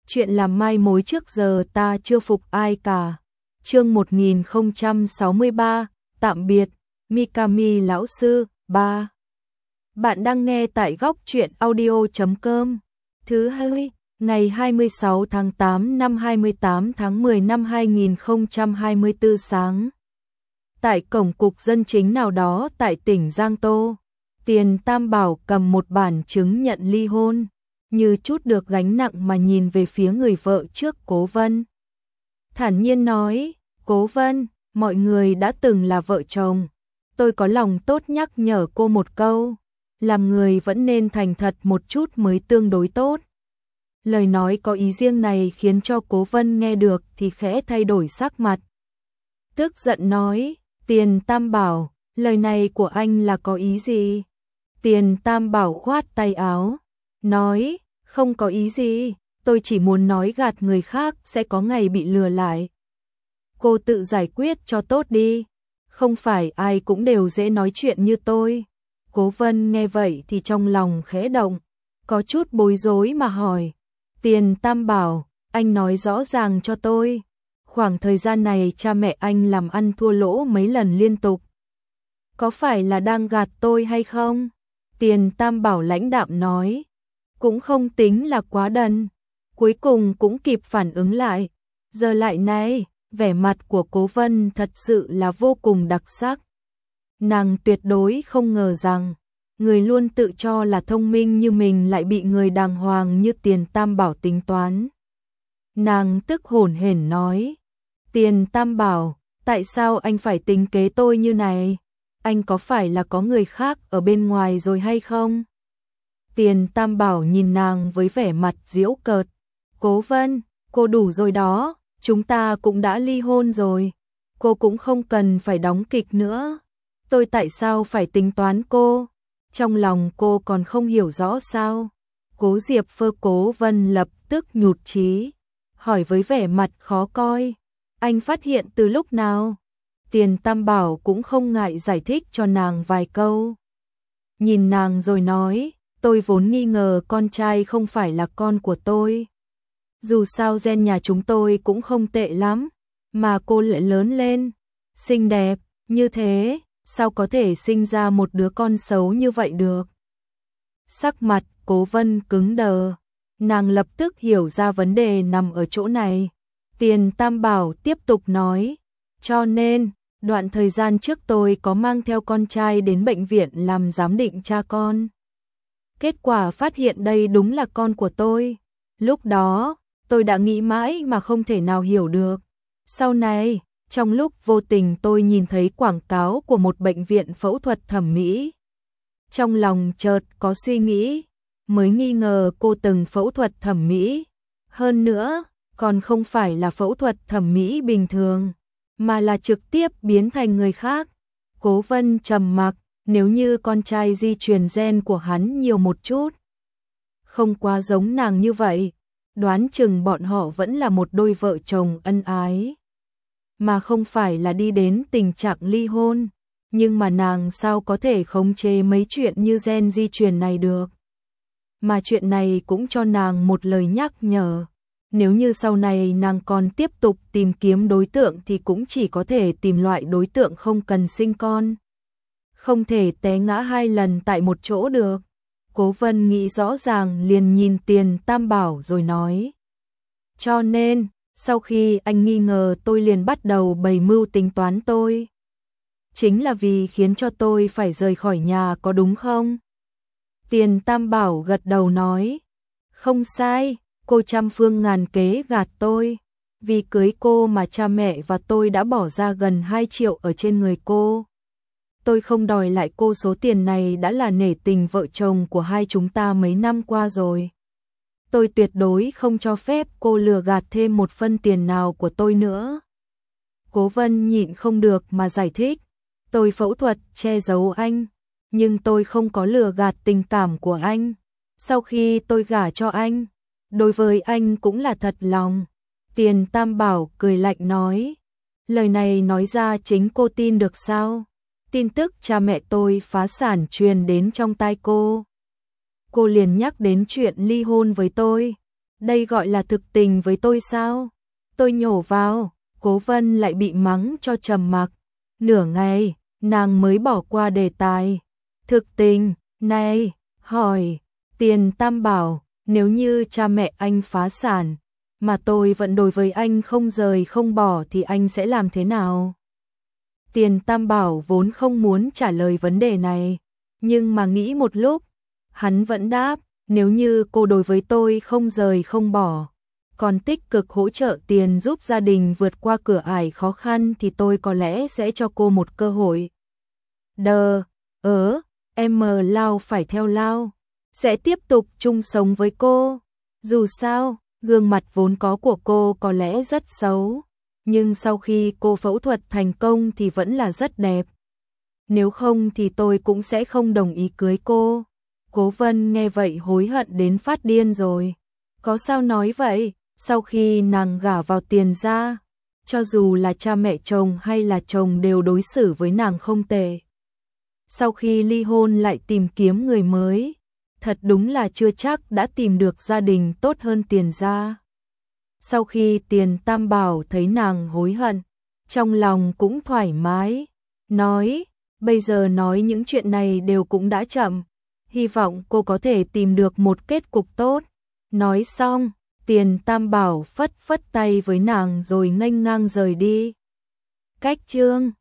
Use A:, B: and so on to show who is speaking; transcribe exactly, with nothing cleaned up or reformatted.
A: chuyện làm mai mối trước giờ ta chưa phục ai cả. Chương một nghìn không trăm sáu mươi ba, tạm biệt, Mikami lão sư, ba. Bạn đang nghe tại góc truyện audio chấm com. Thứ hai, ngày hai mươi sáu tháng tám năm hai mươi tám tháng mười năm hai nghìn không trăm hai mươi tư sáng. Tại cổng cục dân chính nào đó tại tỉnh Giang Tô, Tiền Tam Bảo cầm một bản chứng nhận ly hôn, như chút được gánh nặng mà nhìn về phía người vợ trước Cố Vân. Thản nhiên nói, Cố Vân, mọi người đã từng là vợ chồng. Tôi có lòng tốt nhắc nhở cô một câu, làm người vẫn nên thành thật một chút mới tương đối tốt. Lời nói có ý riêng này khiến cho Cố Vân nghe được thì khẽ thay đổi sắc mặt. Tức giận nói, Tiền Tam Bảo, lời này của anh là có ý gì? Tiền Tam Bảo khoát tay áo, nói, không có ý gì, tôi chỉ muốn nói gạt người khác sẽ có ngày bị lừa lại. Cô tự giải quyết cho tốt đi, không phải ai cũng đều dễ nói chuyện như tôi. Cố Vân nghe vậy thì trong lòng khẽ động, có chút bối rối mà hỏi, Tiền Tam Bảo, anh nói rõ ràng cho tôi, khoảng thời gian này cha mẹ anh làm ăn thua lỗ mấy lần liên tục. Có phải là đang gạt tôi hay không? Tiền Tam Bảo lãnh đạm nói, cũng không tính là quá đần, cuối cùng cũng kịp phản ứng lại. Giờ lại này, vẻ mặt của Cố Vân thật sự là vô cùng đặc sắc. Nàng tuyệt đối không ngờ rằng, người luôn tự cho là thông minh như mình lại bị người đàng hoàng như Tiền Tam Bảo tính toán. Nàng tức hổn hển nói, Tiền Tam Bảo, tại sao anh phải tính kế tôi như này? Anh có phải là có người khác ở bên ngoài rồi hay không? Tiền Tam Bảo nhìn nàng với vẻ mặt giễu cợt. Cố Vân, cô đủ rồi đó, chúng ta cũng đã ly hôn rồi. Cô cũng không cần phải đóng kịch nữa. Tôi tại sao phải tính toán cô? Trong lòng cô còn không hiểu rõ sao? Cố Diệp Phơ Cố Vân lập tức nhụt chí, hỏi với vẻ mặt khó coi. Anh phát hiện từ lúc nào? Tiền Tam Bảo cũng không ngại giải thích cho nàng vài câu. Nhìn nàng rồi nói, tôi vốn nghi ngờ con trai không phải là con của tôi. Dù sao gen nhà chúng tôi cũng không tệ lắm, mà cô lại lớn lên, xinh đẹp, như thế, sao có thể sinh ra một đứa con xấu như vậy được? Sắc mặt Cố Vân cứng đờ, nàng lập tức hiểu ra vấn đề nằm ở chỗ này. Tiền Tam Bảo tiếp tục nói, cho nên, đoạn thời gian trước tôi có mang theo con trai đến bệnh viện làm giám định cha con. Kết quả phát hiện đây đúng là con của tôi. Lúc đó, tôi đã nghĩ mãi mà không thể nào hiểu được. Sau này, trong lúc vô tình tôi nhìn thấy quảng cáo của một bệnh viện phẫu thuật thẩm mỹ. Trong lòng chợt có suy nghĩ, mới nghi ngờ cô từng phẫu thuật thẩm mỹ. Hơn nữa, còn không phải là phẫu thuật thẩm mỹ bình thường, mà là trực tiếp biến thành người khác. Cố Vân trầm mặc, nếu như con trai di truyền gen của hắn nhiều một chút, không quá giống nàng như vậy, đoán chừng bọn họ vẫn là một đôi vợ chồng ân ái, mà không phải là đi đến tình trạng ly hôn. Nhưng mà nàng sao có thể khống chế mấy chuyện như gen di truyền này được? Mà chuyện này cũng cho nàng một lời nhắc nhở. Nếu như sau này nàng còn tiếp tục tìm kiếm đối tượng thì cũng chỉ có thể tìm loại đối tượng không cần sinh con. Không thể té ngã hai lần tại một chỗ được. Cố Vân nghĩ rõ ràng liền nhìn Tiền Tam Bảo rồi nói. Cho nên, sau khi anh nghi ngờ tôi liền bắt đầu bày mưu tính toán tôi. Chính là vì khiến cho tôi phải rời khỏi nhà có đúng không? Tiền Tam Bảo gật đầu nói. Không sai. Cô trăm phương ngàn kế gạt tôi, vì cưới cô mà cha mẹ và tôi đã bỏ ra gần hai triệu ở trên người cô. Tôi không đòi lại cô số tiền này đã là nể tình vợ chồng của hai chúng ta mấy năm qua rồi. Tôi tuyệt đối không cho phép cô lừa gạt thêm một phân tiền nào của tôi nữa. Cố Vân nhịn không được mà giải thích, tôi phẫu thuật che giấu anh, nhưng tôi không có lừa gạt tình cảm của anh. Sau khi tôi gả cho anh, đối với anh cũng là thật lòng. Tiền Tam Bảo cười lạnh nói, lời này nói ra chính cô tin được sao? Tin tức cha mẹ tôi phá sản truyền đến trong tai cô. Cô liền nhắc đến chuyện ly hôn với tôi. Đây gọi là thực tình với tôi sao? Tôi nhổ vào, Cố Vân lại bị mắng cho trầm mặc. Nửa ngày, nàng mới bỏ qua đề tài. Thực tình, này, hỏi, Tiền Tam bảo, nếu như cha mẹ anh phá sản, mà tôi vẫn đối với anh không rời không bỏ thì anh sẽ làm thế nào? Tiền Tam bảo vốn không muốn trả lời vấn đề này, nhưng mà nghĩ một lúc, hắn vẫn đáp, nếu như cô đối với tôi không rời không bỏ, còn tích cực hỗ trợ tiền giúp gia đình vượt qua cửa ải khó khăn thì tôi có lẽ sẽ cho cô một cơ hội. Đờ, ớ, em mờ lao phải theo lao, sẽ tiếp tục chung sống với cô. Dù sao, gương mặt vốn có của cô có lẽ rất xấu, nhưng sau khi cô phẫu thuật thành công thì vẫn là rất đẹp. Nếu không thì tôi cũng sẽ không đồng ý cưới cô. Cố Vân nghe vậy hối hận đến phát điên rồi. Có sao nói vậy? Sau khi nàng gả vào Tiền gia, cho dù là cha mẹ chồng hay là chồng đều đối xử với nàng không tệ. Sau khi ly hôn lại tìm kiếm người mới, thật đúng là chưa chắc đã tìm được gia đình tốt hơn Tiền gia. Sau khi Tiền Tam bảo thấy nàng hối hận, trong lòng cũng thoải mái, nói, bây giờ nói những chuyện này đều cũng đã chậm, hy vọng cô có thể tìm được một kết cục tốt. Nói xong, Tiền Tam bảo phất phất tay với nàng rồi nghênh ngang rời đi. Cách chương